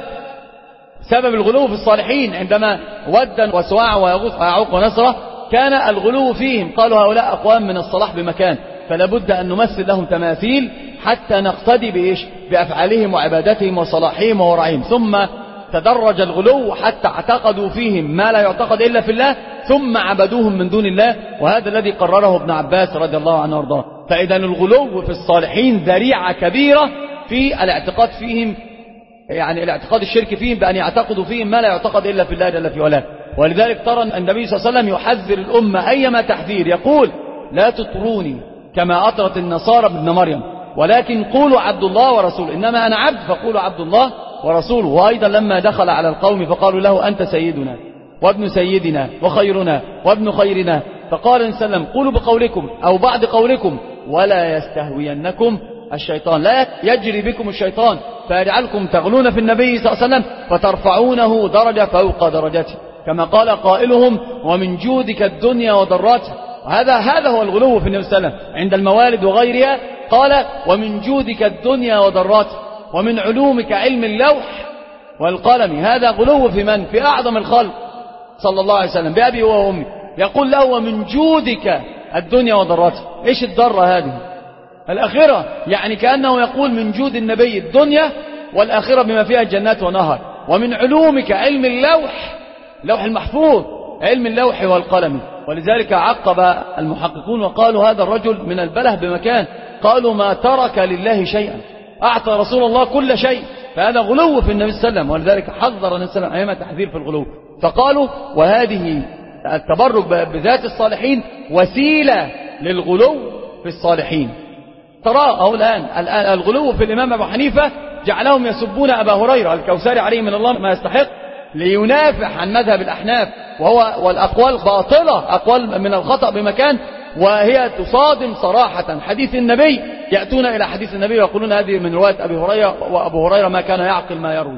سبب الغلو في الصالحين. عندما ود وسواع ويغوث ويعوق ونسرة كان الغلو فيهم، قالوا هؤلاء أقوام من الصلاح بمكان، فلا بد أن نمثل لهم تماثيل حتى نقتدي بإيش؟ بأفعالهم وعبادتهم وصلاحهم وورعهم. ثم تدرج الغلو حتى اعتقدوا فيهم ما لا يعتقد إلا في الله، ثم عبدوهم من دون الله، وهذا الذي قرره ابن عباس رضي الله عنه وارضاه. فإذا الغلو في الصالحين ذريعة كبيرة في الاعتقاد فيهم، يعني الاعتقاد الشرك فيهم بأن يعتقدوا فيهم ما لا يعتقد إلا في الله جل في علاه. ولذلك ترى النبي صلى الله عليه وسلم يحذر الأمة أيما تحذير، يقول لا تطروني كما أطرت النصارى ابن مريم، ولكن قولوا عبد الله ورسوله، إنما أنا عبد فقولوا عبد الله ورسوله. وأيضا لما دخل على القوم فقالوا له أنت سيدنا وابن سيدنا وخيرنا وابن خيرنا، فقال النبي صلى الله عليه وسلم قولوا بقولكم أو بعد قولكم ولا يستهوينكم الشيطان، لا يجري بكم الشيطان فيجعلكم تغلون في النبي صلى الله عليه وسلم فترفعونه درجة فوق درجته، كما قال قائلهم ومن جودك الدنيا وضراتها. هذا هذا هو الغلو في النبي صلى الله عليه وسلم عند الموالد وغيرها، قال ومن جودك الدنيا وضراتها ومن علومك علم اللوح والقلم. هذا غلو في من؟ في أعظم الخلق صلى الله عليه وسلم بأبي وأمي، يقول له ومن جودك الدنيا وضراتها. إيش الضرة هذه؟ الآخرة، يعني كأنه يقول من جود النبي الدنيا والآخرة بما فيها الجنات ونهر. ومن علومك علم اللوح، لوح المحفوظ، علم اللوح والقلم. ولذلك عقب المحققون وقالوا هذا الرجل من البله بمكان، قالوا ما ترك لله شيئا، أعطى رسول الله كل شيء، فهذا غلو في النبي صلى الله عليه وسلم. ولذلك حذر النبي صلى الله عليه وسلم أيام تحذير في الغلو. فقالوا وهذه التبرك بذات الصالحين وسيلة للغلو في الصالحين. تراه الآن الغلو في الإمام أبو حنيفة جعلهم يسبون أبا هريرة الكوثري عليه من الله ما يستحق، لينافح عن مذهب الأحناف، وهو والأقوال باطلة، أقوال من الخطأ بمكان، وهي تصادم صراحة حديث النبي. يأتون إلى حديث النبي ويقولون هذه من رواية أبي هريرة، وأبو هريرة ما كان يعقل ما يروي.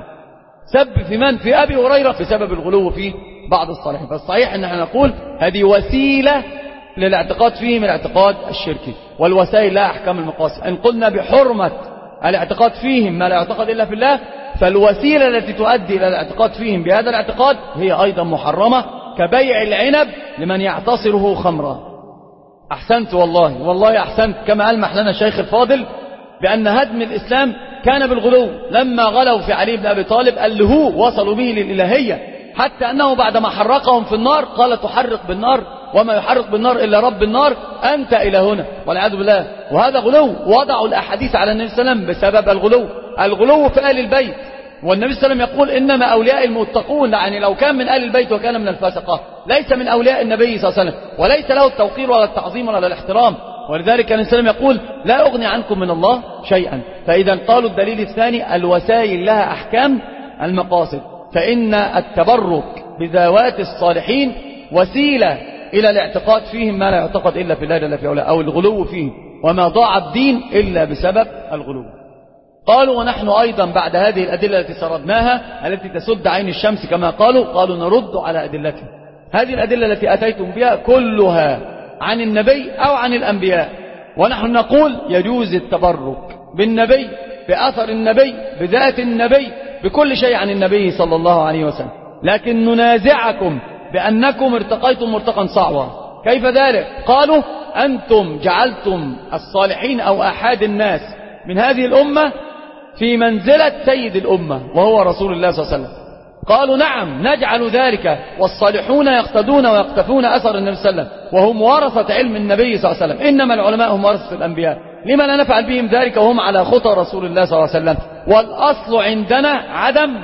سب في من؟ في أبي هريرة بسبب الغلو في بعض الصالحين. فالصحيح أن احنا نقول هذه وسيلة للاعتقاد فيهم الاعتقاد الشركي، والوسائل لا أحكام المقاصد. إن قلنا بحرمة الاعتقاد فيهم ما لا يعتقد إلا في الله، فالوسيلة التي تؤدي إلى الاعتقاد فيهم بهذا الاعتقاد هي أيضا محرمة، كبيع العنب لمن يعتصره خمرا. أحسنت والله والله أحسنت، كما ألمح لنا الشيخ الفاضل بأن هدم الإسلام كان بالغلو. لما غلوا في علي بن أبي طالب اللهو وصلوا به للإلهية، حتى أنه بعدما حرقهم في النار قال تحرق بالنار وما يحرق بالنار إلا رب النار، أنت إلهنا والعياذ بالله. وهذا غلو، وضعوا الأحاديث على النبي صلى الله عليه وسلم بسبب الغلو. الغلو في آل البيت، والنبي صلى الله عليه وسلم يقول إنما أولياء المتقون، يعني لو كان من آل البيت وكان من الفاسقة ليس من أولياء النبي صلى الله عليه وسلم، وليس له التوقير ولا التعظيم ولا الاحترام. ولذلك النبي صلى الله عليه وسلم يقول لا أغني عنكم من الله شيئا. فإذا قالوا الدليل الثاني الوسائل لها أحكام المقاصد، فإن التبرك بذوات الصالحين وسيلة إلى الاعتقاد فيهم ما لا يعتقد إلا في الله جل في علاه، أو الغلو فيهم، وما ضاع الدين إلا بسبب الغلو. قالوا ونحن أيضا بعد هذه الأدلة التي سردناها التي تسد عين الشمس كما قالوا، قالوا نرد على أدلتهم. هذه الأدلة التي أتيتم بها كلها عن النبي أو عن الأنبياء، ونحن نقول يجوز التبرك بالنبي، بأثر النبي، بذات النبي، بكل شيء عن النبي صلى الله عليه وسلم. لكن ننازعكم بأنكم ارتقيتم مرتقا صعبا. كيف ذلك؟ قالوا أنتم جعلتم الصالحين أو أحد الناس من هذه الأمة في منزلة سيد الأمة وهو رسول الله صلى الله عليه وسلم. قالوا نعم نجعل ذلك، والصالحون يقتدون ويقتفون أثر النبي صلى الله عليه وسلم وهم ورثة علم النبي صلى الله عليه وسلم، إنما العلماء هم ورثة الأنبياء، لما لا نفعل بهم ذلك وهم على خطى رسول الله صلى الله عليه وسلم؟ والأصل عندنا عدم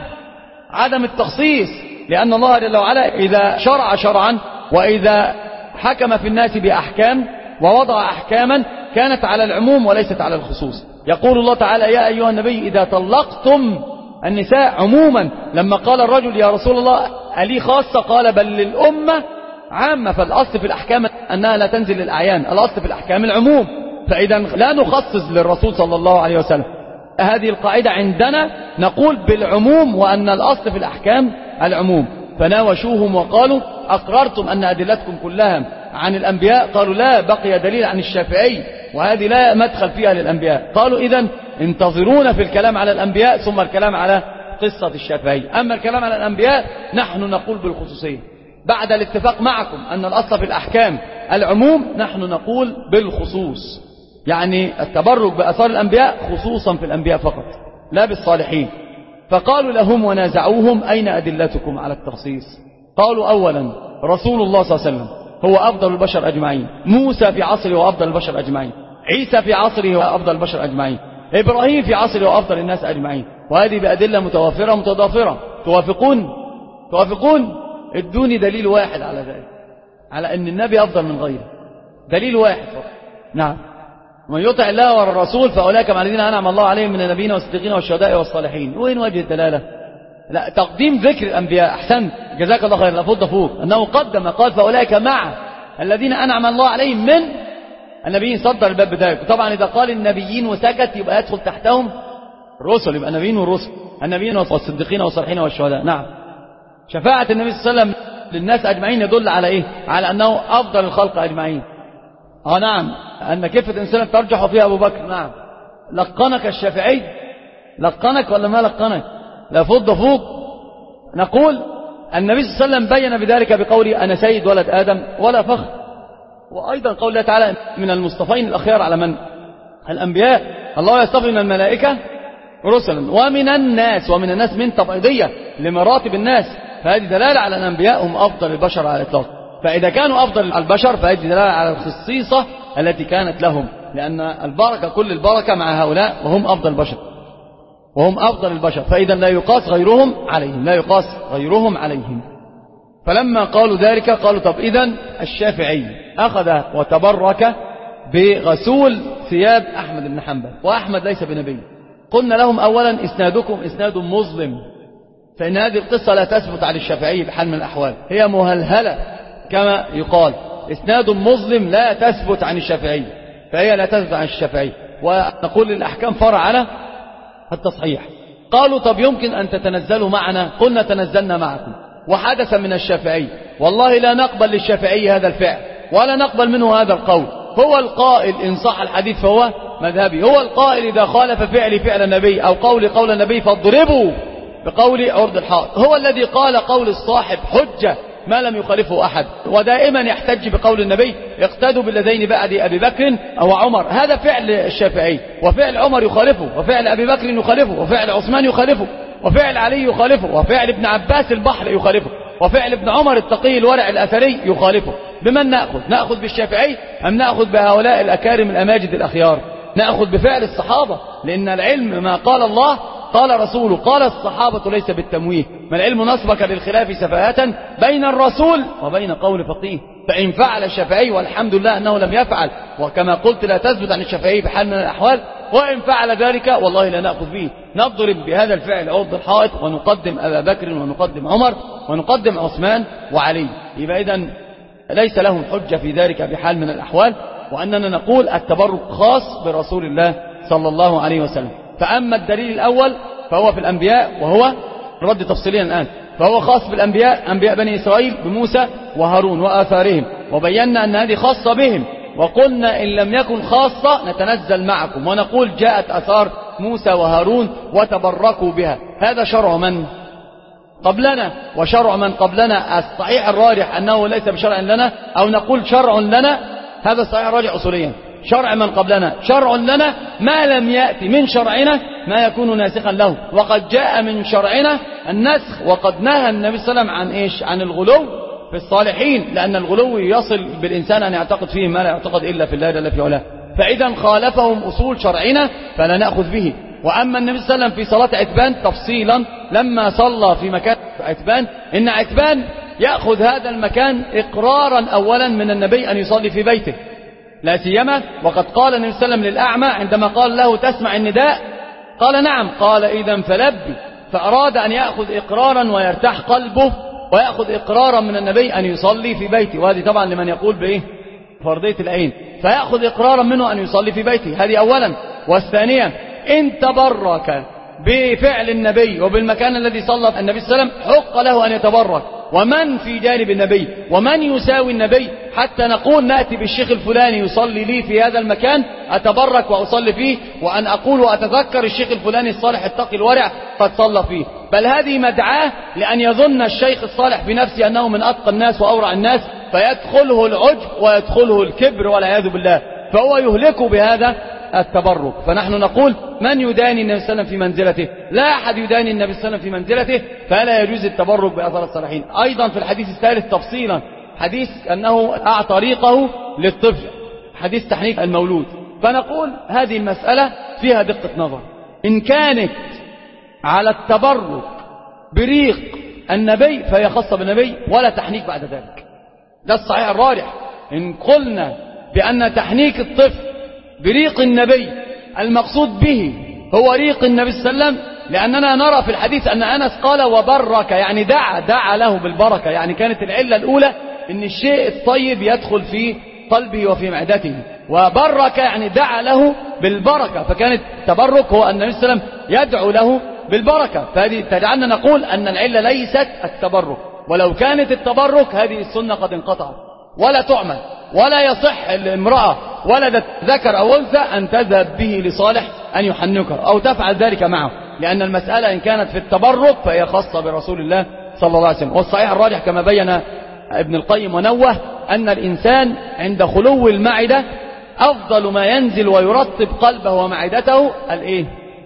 عدم التخصيص، لأن الله جل وعلا إذا شرع شرعا وإذا حكم في الناس بأحكام ووضع أحكاما كانت على العموم وليست على الخصوص. يقول الله تعالى يا أيها النبي إذا طلقتم النساء عموما، لما قال الرجل يا رسول الله ألي خاصة؟ قال بل للأمة عامة. فالأصل في الأحكام أنها لا تنزل للأعيان، الأصل في الأحكام العموم، فإذا لا نخصص للرسول صلى الله عليه وسلم. هذه القاعدة عندنا نقول بالعموم، وأن الأصل في الأحكام العموم. فناوشوهم وقالوا أقررتم أن أدلتكم كلها عن الأنبياء؟ قالوا لا، بقي دليل عن الشافعي وهذه لا مدخل فيها للأنبياء. قالوا إذن انتظرونا في الكلام على الأنبياء ثم الكلام على قصة الشافعي. أما الكلام على الأنبياء نحن نقول بالخصوصية بعد الاتفاق معكم أن الأصل في الأحكام العموم، نحن نقول بالخصوص، يعني التبرك بأثار الأنبياء خصوصا في الأنبياء فقط لا بالصالحين. فقالوا لهم ونازعوهم أين أدلتكم على التخصيص؟ قالوا أولا رسول الله صلى الله عليه وسلم هو أفضل البشر أجمعين، موسى في عصره هو أفضل البشر أجمعين، عيسى في عصره هو أفضل البشر أجمعين، إبراهيم في عصره هو أفضل الناس أجمعين. وهذه بأدلة متوافرة متضافرة. توافقون توافقون ادوني دليل واحد على ذلك، على أن النبي أفضل من غيره، دليل واحد فقط. نعم، ومن يطع الله والرسول فأولئك مع الذين أنعم الله عليهم من النبيين والصديقين والشهداء والصالحين. وين وجه الدلالة؟ لا، تقديم ذكر الأنبياء. أحسنت جزاك الله خير. لفض فوق أنه قدم قال فأولئك مع الذين أنعم الله عليهم من النبيين، صدر الباب بذلك. طبعا إذا قال النبيين وسكت يبقى يدخل تحتهم الرسل، يبقى النبيين والرسل، النبيين والصديقين والصالحين والشهداء. نعم، شفاعة النبي صلى الله عليه وسلم للناس أجمعين يدل على إيه؟ على أنه أفضل الخلق أجمعين. آه نعم، أن كفة إنسان ترجح فيها أبو بكر. نعم، لقنك الشافعي، لقنك ولا ما لقنك؟ لا فض فوق. نقول النبي صلى الله عليه وسلم بين بذلك بقوله أنا سيد ولد آدم ولا فخر. وأيضا قول الله تعالى من المصطفين الأخيار على من؟ الأنبياء. الله يصطفي من الملائكة رسلا ومن الناس، ومن الناس من تبعيضية لمراتب الناس، فهذه دلالة على أن الأنبياء هم أفضل البشر على الإطلاق. فإذا كانوا أفضل البشر فهذه دلالة على الخصيصة التي كانت لهم، لأن البركة كل البركة مع هؤلاء وهم أفضل البشر وهم أفضل البشر، فإذا لا يقاس غيرهم عليهم، لا يقاس غيرهم عليهم. فلما قالوا ذلك قالوا طب إذن الشافعي أخذ وتبرك بغسول ثياب أحمد بن حنبل، وأحمد ليس بنبي. قلنا لهم أولا إسنادكم إسناد مظلم، فإن هذه القصة لا تثبت على الشافعي بحال من الأحوال، هي مهلهلة كما يقال، إسناد مظلم لا تثبت عن الشافعي، فهي لا تثبت عن الشافعي. ونقول الأحكام فرع على التصحيح. قالوا طب يمكن أن تتنزلوا معنا؟ قلنا تنزلنا معكم. وحدث من الشافعي والله لا نقبل للشافعي هذا الفعل ولا نقبل منه هذا القول. هو القائل إن صح الحديث فهو مذهبي، هو القائل إذا خالف فعلي فعل النبي أو قولي قول النبي فاضربوا بقول عرض الحائط، هو الذي قال قول الصاحب حجة ما لم يخالفه أحد. ودائما يحتج بقول النبي اقتدوا بالذين بعد أبي بكر أو عمر. هذا فعل الشافعي، وفعل عمر يخالفه، وفعل أبي بكر يخالفه، وفعل عثمان يخالفه، وفعل علي يخالفه، وفعل ابن عباس البحر يخالفه، وفعل ابن عمر التقي الورع الأثري يخالفه. بمن نأخذ؟ نأخذ بالشافعي أم نأخذ بهؤلاء الأكارم الأماجد الأخيار؟ نأخذ بفعل الصحابة، لأن العلم ما قال الله قال رسوله قال الصحابة ليس بالتمويه. ما العلم نصبك للخلاف سفاهة بين الرسول وبين قول فقيه. فإن فعل الشافعي والحمد لله أنه لم يفعل، وكما قلت لا تثبت عن الشافعي بحال من الأحوال، وإن فعل ذلك والله لا نأخذ به. نضرب بهذا الفعل عرض الحائط ونقدم أبا بكر ونقدم عمر ونقدم عثمان وعلي. يبقى إذن ليس لهم حجة في ذلك بحال من الأحوال، وأننا نقول التبرك خاص برسول الله صلى الله عليه وسلم. فأما الدليل الأول فهو في الأنبياء، وهو رد تفصيليا الآن، فهو خاص بالأنبياء، أنبياء بني إسرائيل بموسى وهارون وآثارهم، وبينا أن هذه خاصة بهم، وقلنا إن لم يكن خاصة نتنزل معكم ونقول جاءت أثار موسى وهارون وتبركوا بها. هذا شرع من قبلنا وشرع من قبلنا. الصحيح الراجح أنه ليس بشرع لنا، أو نقول شرع لنا، هذا الصحيح الراجح أصوليا. شرع من قبلنا شرع لنا ما لم يأتي من شرعنا ما يكون ناسخا له، وقد جاء من شرعنا النسخ. وقد نهى النبي صلى الله عليه وسلم عن إيش؟ عن الغلو في الصالحين، لأن الغلو يصل بالإنسان أن يعتقد فيه ما لا يعتقد إلا في الله جل في علاه. فإذا خالفهم أصول شرعنا فلا نأخذ به. وأما النبي صلى الله عليه وسلم في صلاة عتبان تفصيلا، لما صلى في مكان عتبان، إن عتبان يأخذ هذا المكان إقرارا أولا من النبي أن يصلي في بيته، لا سيما وقد قال النبي صلى الله عليه وسلم للأعمى عندما قال له تسمع النداء؟ قال نعم. قال إذا فلبي. فأراد أن يأخذ إقرارا ويرتاح قلبه ويأخذ إقرارا من النبي أن يصلي في بيته. وهذه طبعا لمن يقول بإيه؟ فرضية العين. فيأخذ إقرارا منه أن يصلي في بيته، هذه أولا. والثانية إن تبرك بفعل النبي وبالمكان الذي صلى النبي صلى الله عليه وسلم حق له أن يتبرك. ومن في جانب النبي ومن يساوي النبي، حتى نقول نأتي بالشيخ الفلاني يصلي لي في هذا المكان أتبرك وأصلي فيه، وأن أقول وأتذكر الشيخ الفلاني الصالح التقي الورع قد صلى فيه. بل هذه مدعاة لأن يظن الشيخ الصالح بنفسه أنه من أتقى الناس وأورع الناس، فيدخله العجب ويدخله الكبر والعياذ بالله، فهو يهلكه بهذا التبرك. فنحن نقول من يداني النبي صلى الله عليه وسلم في منزلته؟ لا أحد يداني النبي صلى الله عليه وسلم في منزلته، فلا يجوز التبرك بأثر الصالحين. أيضا في الحديث الثالث تفصيلا، حديث أنه أعطى ريقه للطفل، حديث تحنيك المولود. فنقول هذه المسألة فيها دقة نظر. إن كانت على التبرك بريق النبي فهي خاصة بالنبي ولا تحنيك بعد ذلك، ده الصحيح الراجح. إن قلنا بأن تحنيك الطفل بريق النبي المقصود به هو ريق النبي صلى الله عليه وسلم، لأننا نرى في الحديث أن أنس قال وبرك، يعني دعا دعا له بالبركة، يعني كانت العلة الأولى أن الشيء الطيب يدخل في قلبه وفي معدته، وبرك يعني دعا له بالبركة، فكانت التبرك هو أن النبي صلى الله عليه وسلم يدعو له بالبركة. فهذه تجعلنا نقول أن العلة ليست التبرك، ولو كانت التبرك هذه السنة قد انقطعت ولا تعمل، ولا يصح الامرأة ولدت ذكر أو أنثى أن تذهب به لصالح أن يحنكه أو تفعل ذلك معه، لأن المسألة إن كانت في التبرك فهي خاصة برسول الله صلى الله عليه وسلم. والصحيح الراجح كما بين ابن القيم ونوه أن الإنسان عند خلو المعدة أفضل ما ينزل ويرطب قلبه ومعدته الإيه؟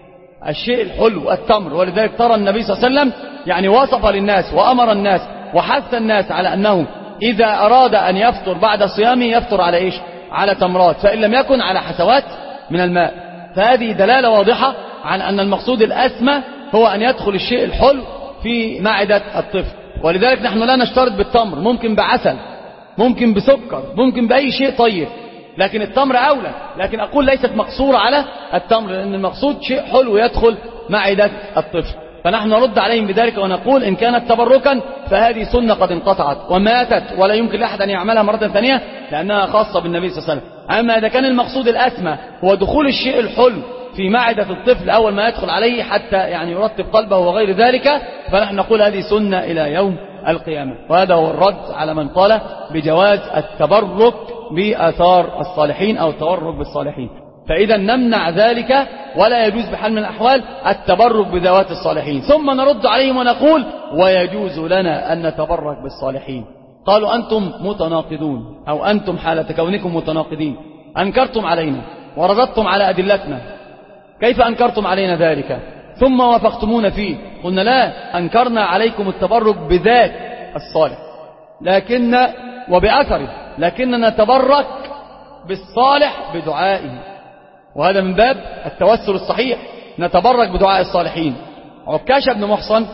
الشيء الحلو التمر. ولذلك ترى النبي صلى الله عليه وسلم يعني وصف للناس وأمر الناس وحث الناس على أنه إذا أراد أن يفطر بعد صيامه يفطر على إيش؟ على تمرات، فإن لم يكن على حسوات من الماء. فهذه دلالة واضحة عن أن المقصود الأسمى هو أن يدخل الشيء الحلو في معدة الطفل. ولذلك نحن لا نشترط بالتمر، ممكن بعسل، ممكن بسكر، ممكن بأي شيء طيب، لكن التمر أولى. لكن أقول ليست مقصورة على التمر، لأن المقصود شيء حلو يدخل معدة الطفل. فنحن نرد عليهم بذلك ونقول إن كانت تبركا فهذه سنة قد انقطعت وماتت ولا يمكن لأحد أن يعملها مرة ثانية لأنها خاصة بالنبي صلى الله عليه وسلم. أما إذا كان المقصود الأسمى هو دخول الشيء الحلو في معدة الطفل أول ما يدخل عليه حتى يعني يرتب قلبه وغير ذلك، فنحن نقول هذه سنة إلى يوم القيامة. وهذا هو الرد على من قال بجواز التبرك بآثار الصالحين أو التبرك بالصالحين. فإذا نمنع ذلك، ولا يجوز بحال من الأحوال التبرك بذوات الصالحين. ثم نرد عليهم ونقول ويجوز لنا أن نتبرك بالصالحين. قالوا أنتم متناقضون، أو أنتم حالة كونكم متناقضين، أنكرتم علينا ورددتم على أدلتنا، كيف أنكرتم علينا ذلك ثم وافقتمونا فيه؟ قلنا لا، أنكرنا عليكم التبرك بذات الصالح لكن وبأثره، لكننا نتبرك بالصالح بدعائه، وهذا من باب التوسل الصحيح، نتبرك بدعاء الصالحين. عكاشة بن محصن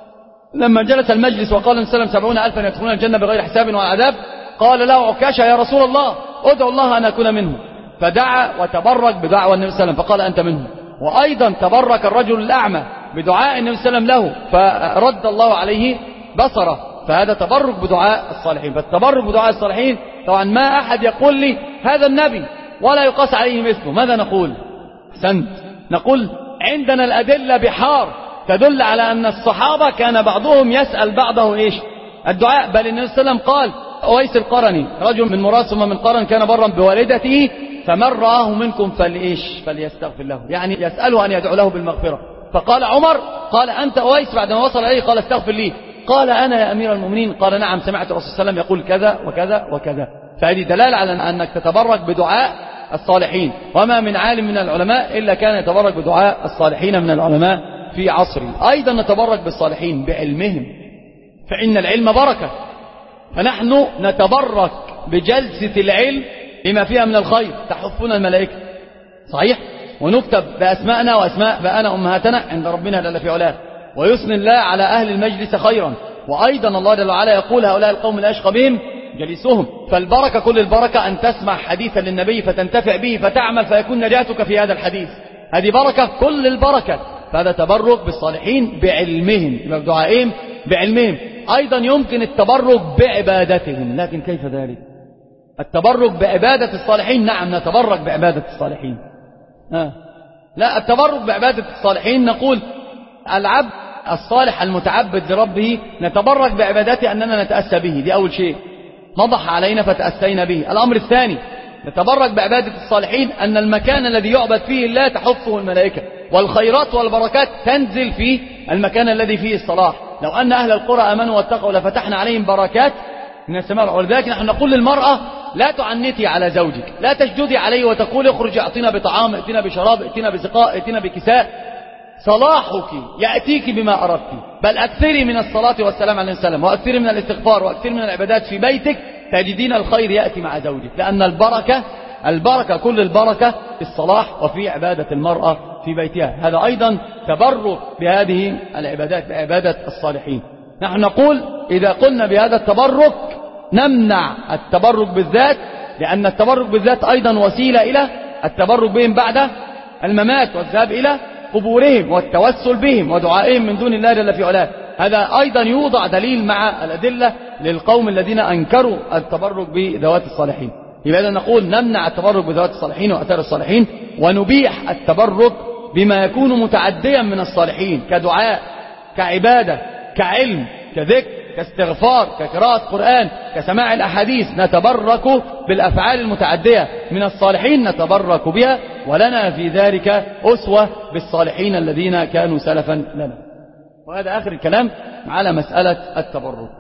لما جلس المجلس وقال النبي صلى الله عليه وسلم سبعون ألفا يدخلون الجنة بغير حساب ولا عذاب، قال له عكاشة يا رسول الله ادعو الله أن أكون منهم، فدعا وتبرك بدعوى النبي صلى الله عليه وسلم فقال أنت منهم. وأيضا تبرك الرجل الأعمى بدعاء النبي صلى الله عليه وسلم له فرد الله عليه بصره، فهذا تبرك بدعاء الصالحين. فالتبرك بدعاء الصالحين طبعا ما أحد يقول لي هذا النبي ولا يقاس عليه مثله، ماذا نقول؟ أحسنت، نقول عندنا الأدلة بحار تدل على أن الصحابة كان بعضهم يسأل بعضه إيش الدعاء، بل النبي صلى الله عليه وسلم قال أويس القرني رجل من مراد ثم من قرن كان برا بوالدته فمن رآه منكم فلإيش فليستغفر له، يعني يسأله أن يدعو له بالمغفرة. فقال عمر قال أنت أويس، بعدما وصل إليه قال استغفر لي، قال أنا يا أمير المؤمنين، قال نعم سمعت الرسول صلى الله عليه وسلم يقول كذا وكذا وكذا. فهذه دلالة على أنك تتبرك بدعاء الصالحين، وما من عالم من العلماء إلا كان يتبرك بدعاء الصالحين من العلماء في عصره. أيضا نتبرك بالصالحين بعلمهم، فإن العلم بركة، فنحن نتبرك بجلسة العلم لما فيها من الخير، تحفنا الملائكة صحيح، ونكتب بأسماءنا وأسماء بأنا أمهاتنا عند ربنا جل في علاه، ويثني الله على أهل المجلس خيرا. وأيضا الله جل وعلا يقول هؤلاء القوم لا يشقى بهم جليسهم. فالبركة كل البركة أن تسمع حديثا للنبي فتنتفع به فتعمل فيكون نجاتك في هذا الحديث، هذه بركة كل البركة. فهذا تبرك بالصالحين بعلمهم، بدعائهم بعلمهم. أيضا يمكن التبرك بعبادتهم، لكن كيف ذلك؟ التبرك بعبادة الصالحين، نعم نتبرك بعبادة الصالحين. آه. لا، التبرك بعبادة الصالحين نقول العبد الصالح المتعبد لربه نتبرك بعبادته أننا نتأسى به، دي أول شيء، نضح علينا فتأسينا به. الأمر الثاني نتبرك بعبادة الصالحين أن المكان الذي يعبد فيه الله تحفه الملائكة، والخيرات والبركات تنزل في المكان الذي فيه الصلاح. لو أن أهل القرى آمنوا واتقوا لفتحنا عليهم بركات من السماء. ولذلك نحن نقول للمرأة لا تعنتي على زوجك، لا تشددي عليه وتقول اخرج اعطينا بطعام، ائتنا بشراب، ائتنا بسقاء، ائتنا بكساء. صلاحك يأتيك بما أردت، بل أكثري من الصلاة والسلام عليه وسلم، وأكثري من الاستغفار، وأكثري من العبادات في بيتك، تجدين الخير يأتي مع زوجك، لأن البركة البركة كل البركة في الصلاح وفي عبادة المرأة في بيتها. هذا أيضا تبرك بهذه العبادات، بعبادة الصالحين. نحن نقول إذا قلنا بهذا التبرك نمنع التبرك بالذات، لأن التبرك بالذات أيضا وسيلة إلى التبرك بهم بعد الممات والذهاب إلى قبورهم والتوسل بهم ودعائهم من دون الله جل في علاه. هذا أيضا يوضع دليل مع الأدلة للقوم الذين أنكروا التبرك بذوات الصالحين. لذا نقول نمنع التبرك بذوات الصالحين وأثار الصالحين، ونبيح التبرك بما يكون متعديا من الصالحين كدعاء، كعبادة، كعلم، كذكر، كاستغفار، كقراءة قرآن، كسماع الأحاديث. نتبرك بالأفعال المتعدية من الصالحين، نتبرك بها، ولنا في ذلك أسوة بالصالحين الذين كانوا سلفا لنا. وهذا آخر الكلام على مسألة التبرك.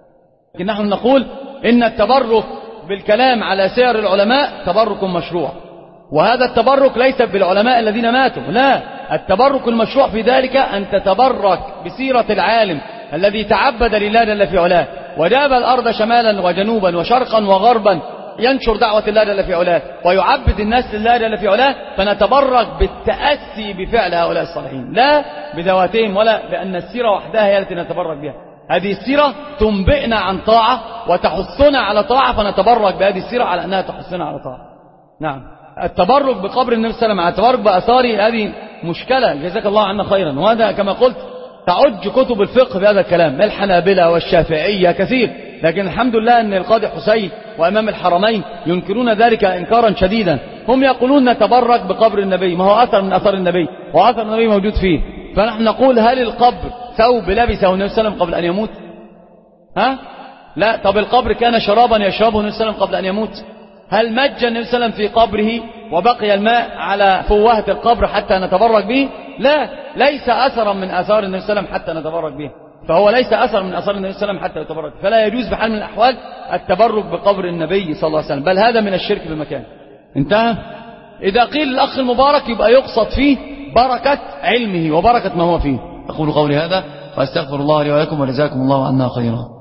لكن نحن نقول إن التبرك بالكلام على سير العلماء تبرك مشروع، وهذا التبرك ليس بالعلماء الذين ماتوا، لا، التبرك المشروع في ذلك أن تتبرك بسيرة العالم الذي تعبد لله جل في علاه وجاب الأرض شمالا وجنوبا وشرقا وغربا ينشر دعوة الله جل في علاه ويعبد الناس لله جل في علاه. فنتبرك بالتأسي بفعل هؤلاء الصالحين، لا بذواتهم ولا بأن السيرة وحدها هي التي نتبرك بها. هذه السيرة تنبئنا عن طاعة وتحثنا على طاعة، فنتبرك بهذه السيرة على أنها تحثنا على طاعة. نعم، التبرك بقبر النبي صلى الله عليه وسلم، التبرك بأثاره، هذه مشكلة جزاك الله عنا خيرا. وهذا كما قلت تعج كتب الفقه بهذا الكلام، الحنابلة والشافعية كثير، لكن الحمد لله أن القاضي حسين وأمام الحرمين ينكرون ذلك إنكارا شديدا. هم يقولون نتبرك بقبر النبي، ما هو أثر من أثر النبي وأثر النبي موجود فيه. فنحن نقول هل القبر ثوب لبسه النبي صلى الله عليه وسلم قبل أن يموت؟ ها؟ لا. طب القبر كان شرابا يشربه النبي صلى الله عليه وسلم قبل أن يموت؟ هل مج النبي صلى الله عليه وسلم في قبره وبقي الماء على فوهة القبر حتى نتبرك به؟ لا، ليس أثرا من آثار النبي صلى الله عليه وسلم حتى نتبرك به، فهو ليس أثر من آثار النبي صلى الله عليه وسلم حتى يتبرك، فلا يجوز بحال من الأحوال التبرك بقبر النبي صلى الله عليه وسلم، بل هذا من الشرك بمكان. انتهى. إذا قيل الأخ المبارك يبقى يقصد فيه بركة علمه وبركة ما هو فيه. أقول قولي هذا وأستغفر الله لي ولكم وجزاكم الله عنا خيرا.